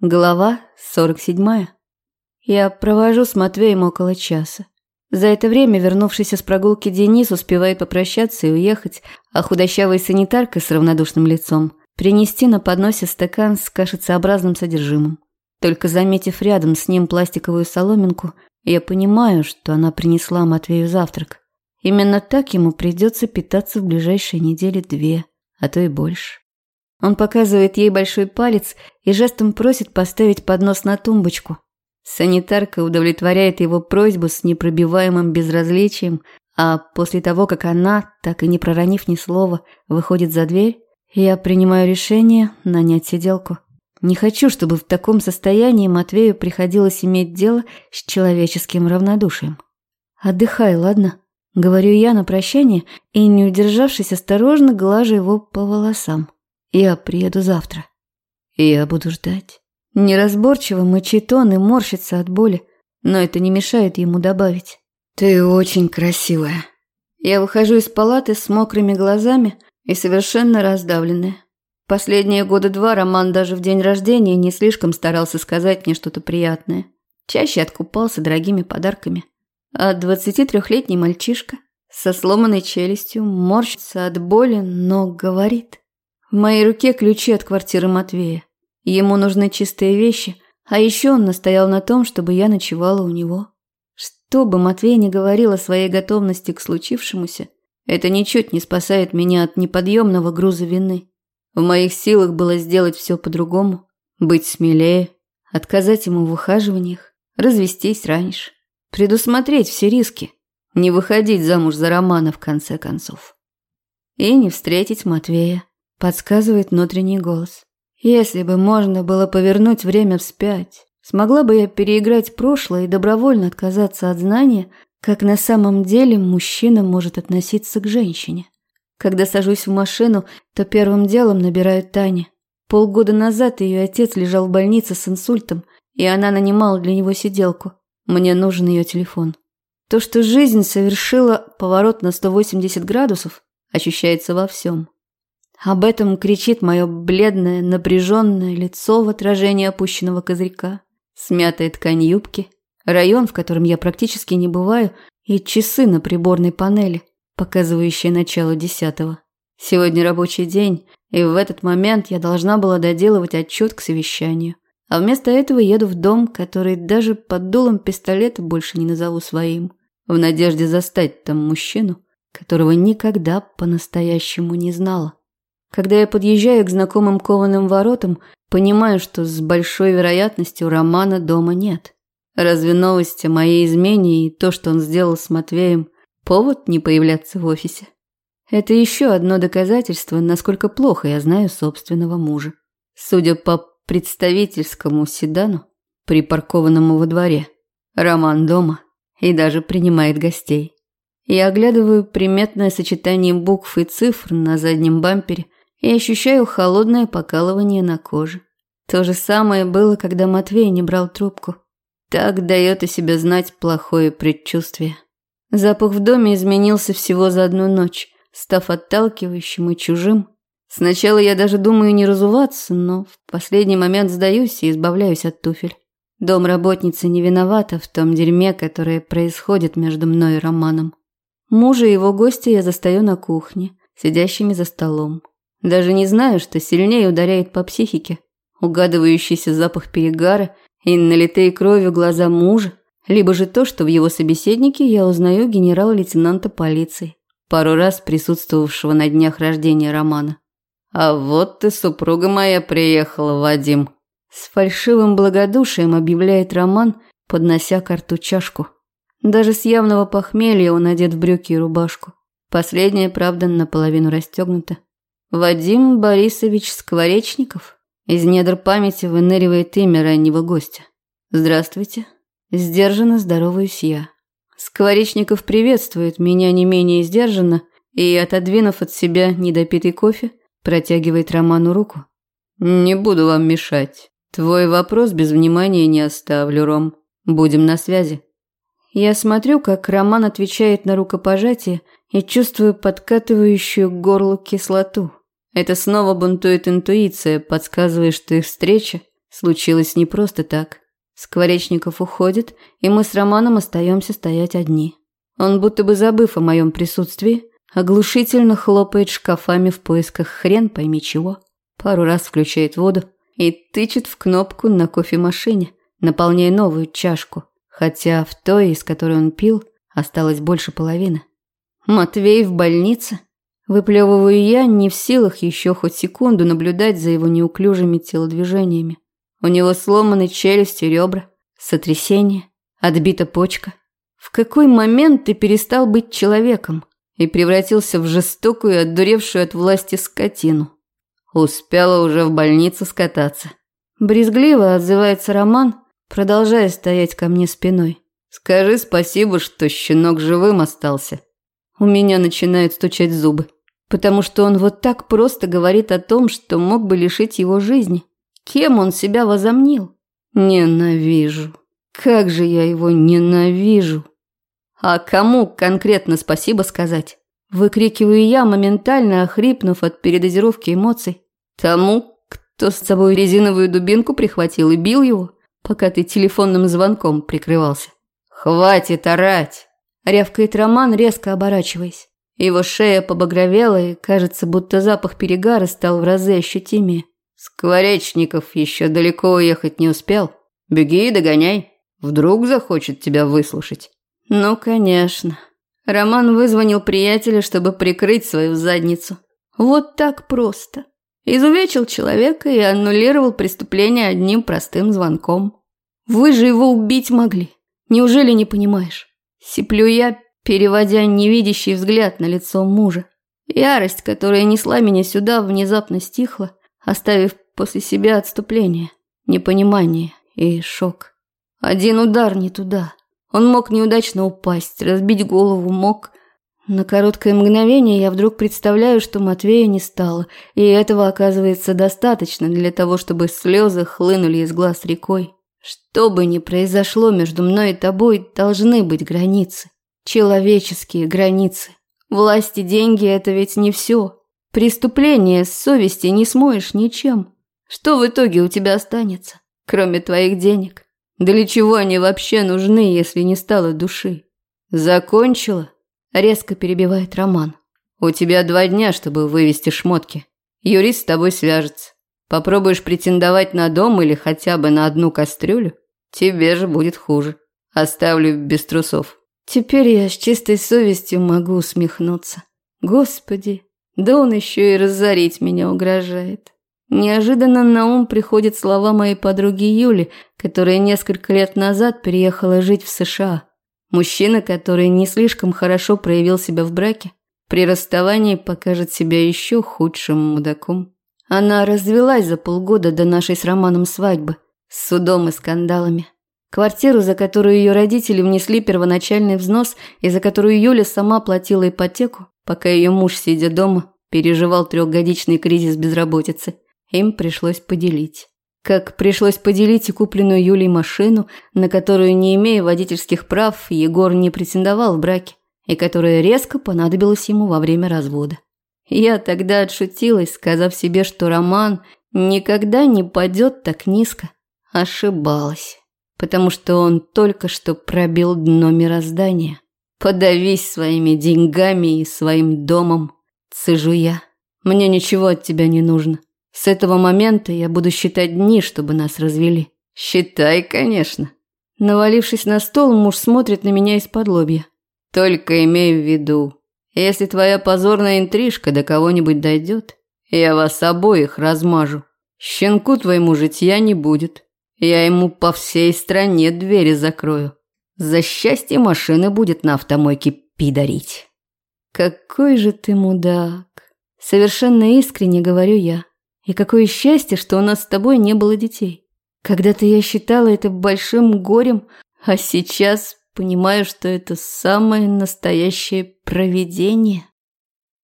Глава 47. Я провожу с Матвеем около часа. За это время вернувшийся с прогулки Денис успевает попрощаться и уехать, а худощавая санитарка с равнодушным лицом принести на подносе стакан с кашицеобразным содержимым. Только заметив рядом с ним пластиковую соломинку, я понимаю, что она принесла Матвею завтрак. Именно так ему придется питаться в ближайшие недели 2, а то и больше. Он показывает ей большой палец и жестом просит поставить поднос на тумбочку. Санитарка удовлетворяет его просьбу с непробиваемым безразличием, а после того, как она, так и не проронив ни слова, выходит за дверь, я принимаю решение нанять сиделку. Не хочу, чтобы в таком состоянии Матвею приходилось иметь дело с человеческим равнодушием. «Отдыхай, ладно?» — говорю я на прощание и, не удержавшись, осторожно глажу его по волосам. «Я приеду завтра. Я буду ждать». Неразборчиво мычит он и морщится от боли, но это не мешает ему добавить: «Ты очень красивая». Я выхожу из палаты с мокрыми глазами и совершенно раздавленная. Последние года 2 Роман даже в день рождения не слишком старался сказать мне что-то приятное. Чаще откупался дорогими подарками. А 23-летний мальчишка со сломанной челюстью морщится от боли, но говорит. В моей руке ключи от квартиры Матвея. Ему нужны чистые вещи, а еще он настоял на том, чтобы я ночевала у него. Что бы Матвей ни говорил о своей готовности к случившемуся, это ничуть не спасает меня от неподъемного груза вины. В моих силах было сделать все по-другому, быть смелее, отказать ему в ухаживаниях, развестись раньше, предусмотреть все риски, не выходить замуж за Романа в конце концов. И не встретить Матвея. Подсказывает внутренний голос. Если бы можно было повернуть время вспять, смогла бы я переиграть прошлое и добровольно отказаться от знания, как на самом деле мужчина может относиться к женщине. Когда сажусь в машину, то первым делом набираю Тане. Полгода назад ее отец лежал в больнице с инсультом, и она нанимала для него сиделку. Мне нужен ее телефон. То, что жизнь совершила поворот на 180 градусов, ощущается во всем. Об этом кричит мое бледное, напряженное лицо в отражении опущенного козырька, смятая ткань юбки, район, в котором я практически не бываю, и часы на приборной панели, показывающие начало 10-го. Сегодня рабочий день, и в этот момент я должна была доделывать отчет к совещанию. А вместо этого еду в дом, который даже под дулом пистолета больше не назову своим, в надежде застать там мужчину, которого никогда по-настоящему не знала. Когда я подъезжаю к знакомым кованым воротам, понимаю, что с большой вероятностью Романа дома нет. Разве новость о моей измене и то, что он сделал с Матвеем, повод не появляться в офисе? Это еще одно доказательство, насколько плохо я знаю собственного мужа. Судя по представительскому седану, припаркованному во дворе, Роман дома и даже принимает гостей. Я оглядываю приметное сочетание букв и цифр на заднем бампере и ощущаю холодное покалывание на коже. То же самое было, когда Матвей не брал трубку. Так дает о себе знать плохое предчувствие. Запах в доме изменился всего за одну ночь, став отталкивающим и чужим. Сначала я даже думаю не разуваться, но в последний момент сдаюсь и избавляюсь от туфель. Домработница не виновата в том дерьме, которое происходит между мной и Романом. Мужа и его гостя я застаю на кухне, сидящими за столом. Даже не знаю, что сильнее ударяет по психике. Угадывающийся запах перегара и налитые кровью глаза мужа, либо же то, что в его собеседнике я узнаю генерал-лейтенанта полиции, пару раз присутствовавшего на днях рождения Романа. «А вот и супруга моя приехала, Вадим», – с фальшивым благодушием объявляет Роман, поднося ко рту чашку. Даже с явного похмелья он одет в брюки и рубашку. Последняя, правда, наполовину расстегнута. Вадим Борисович Скворечников. Из недр памяти выныривает имя раннего гостя. «Здравствуйте». Сдержанно здороваюсь я. Скворечников приветствует меня не менее сдержанно и, отодвинув от себя недопитый кофе, протягивает Роману руку. «Не буду вам мешать. Твой вопрос без внимания не оставлю, Ром. Будем на связи». Я смотрю, как Роман отвечает на рукопожатие и чувствую подкатывающую к горлу кислоту. Это снова бунтует интуиция, подсказывая, что их встреча случилось не просто так. Скворечников уходит, и мы с Романом остаемся стоять одни. Он, будто бы забыв о моем присутствии, оглушительно хлопает шкафами в поисках хрен пойми чего. Пару раз включает воду и тычет в кнопку на кофемашине, наполняя новую чашку, хотя в той, из которой он пил, осталось больше половины. Матвей в больнице? Выплевываю я, не в силах еще хоть секунду наблюдать за его неуклюжими телодвижениями. У него сломаны челюсти, ребра, сотрясение, отбита почка. В какой момент ты перестал быть человеком и превратился в жестокую, отдуревшую от власти скотину? Успела уже в больницу скататься. Брезгливо отзывается Роман, продолжая стоять ко мне спиной. Скажи спасибо, что щенок живым остался. У меня начинают стучать зубы, потому что он вот так просто говорит о том, что мог бы лишить его жизни. Кем он себя возомнил? Ненавижу. Как же я его ненавижу. А кому конкретно спасибо сказать? Выкрикиваю я, моментально охрипнув от передозировки эмоций. Тому, кто с собой резиновую дубинку прихватил и бил его, пока ты телефонным звонком прикрывался. «Хватит орать!» – рявкает Роман, резко оборачиваясь. Его шея побагровела, и кажется, будто запах перегара стал в разы ощутимее. Скворечников еще далеко уехать не успел. Беги и догоняй. Вдруг захочет тебя выслушать. Ну, конечно. Роман вызвонил приятеля, чтобы прикрыть свою задницу. Вот так просто. Изувечил человека и аннулировал преступление одним простым звонком. Вы же его убить могли. Неужели не понимаешь? Сиплю я, переводя невидящий взгляд на лицо мужа. Ярость, которая несла меня сюда, внезапно стихла, оставив после себя отступление, непонимание и шок. Один удар не туда. Он мог неудачно упасть, разбить голову, мог. На короткое мгновение я вдруг представляю, что Матвея не стало, и этого оказывается достаточно для того, чтобы слезы хлынули из глаз рекой. Что бы ни произошло между мной и тобой, должны быть границы. Человеческие границы. Власть и деньги – это ведь не все. Преступление с совести не смоешь ничем. Что в итоге у тебя останется, кроме твоих денег? Для чего они вообще нужны, если не стало души? Закончила? Резко перебивает Роман. У тебя 2 дня, чтобы вывести шмотки. Юрист с тобой свяжется. Попробуешь претендовать на дом или хотя бы на одну кастрюлю, тебе же будет хуже. Оставлю без трусов. Теперь я с чистой совестью могу усмехнуться. Господи, да он еще и разорить меня угрожает. Неожиданно на ум приходят слова моей подруги Юли, которая несколько лет назад переехала жить в США. Мужчина, который не слишком хорошо проявил себя в браке, при расставании покажет себя еще худшим мудаком. Она развелась за полгода до нашей с Романом свадьбы, с судом и скандалами. Квартиру, за которую ее родители внесли первоначальный взнос и за которую Юля сама платила ипотеку, пока ее муж, сидя дома, переживал 3-годичный кризис безработицы, им пришлось поделить. Как пришлось поделить и купленную Юлей машину, на которую, не имея водительских прав, Егор не претендовал в браке, и которая резко понадобилась ему во время развода. Я тогда отшутилась, сказав себе, что Роман никогда не падет так низко. Ошибалась, потому что он только что пробил дно мироздания. Подавись своими деньгами и своим домом, цежу я. Мне ничего от тебя не нужно. С этого момента я буду считать дни, чтобы нас развели. Считай, конечно. Навалившись на стол, муж смотрит на меня из-под лобья. Только имей в виду, если твоя позорная интрижка до кого-нибудь дойдет, я вас обоих размажу. Щенку твоему житья не будет. Я ему по всей стране двери закрою. За счастье машины будет на автомойке пидорить. Какой же ты мудак. Совершенно искренне говорю я. И какое счастье, что у нас с тобой не было детей. Когда-то я считала это большим горем, а сейчас понимаю, что это самое настоящее провидение.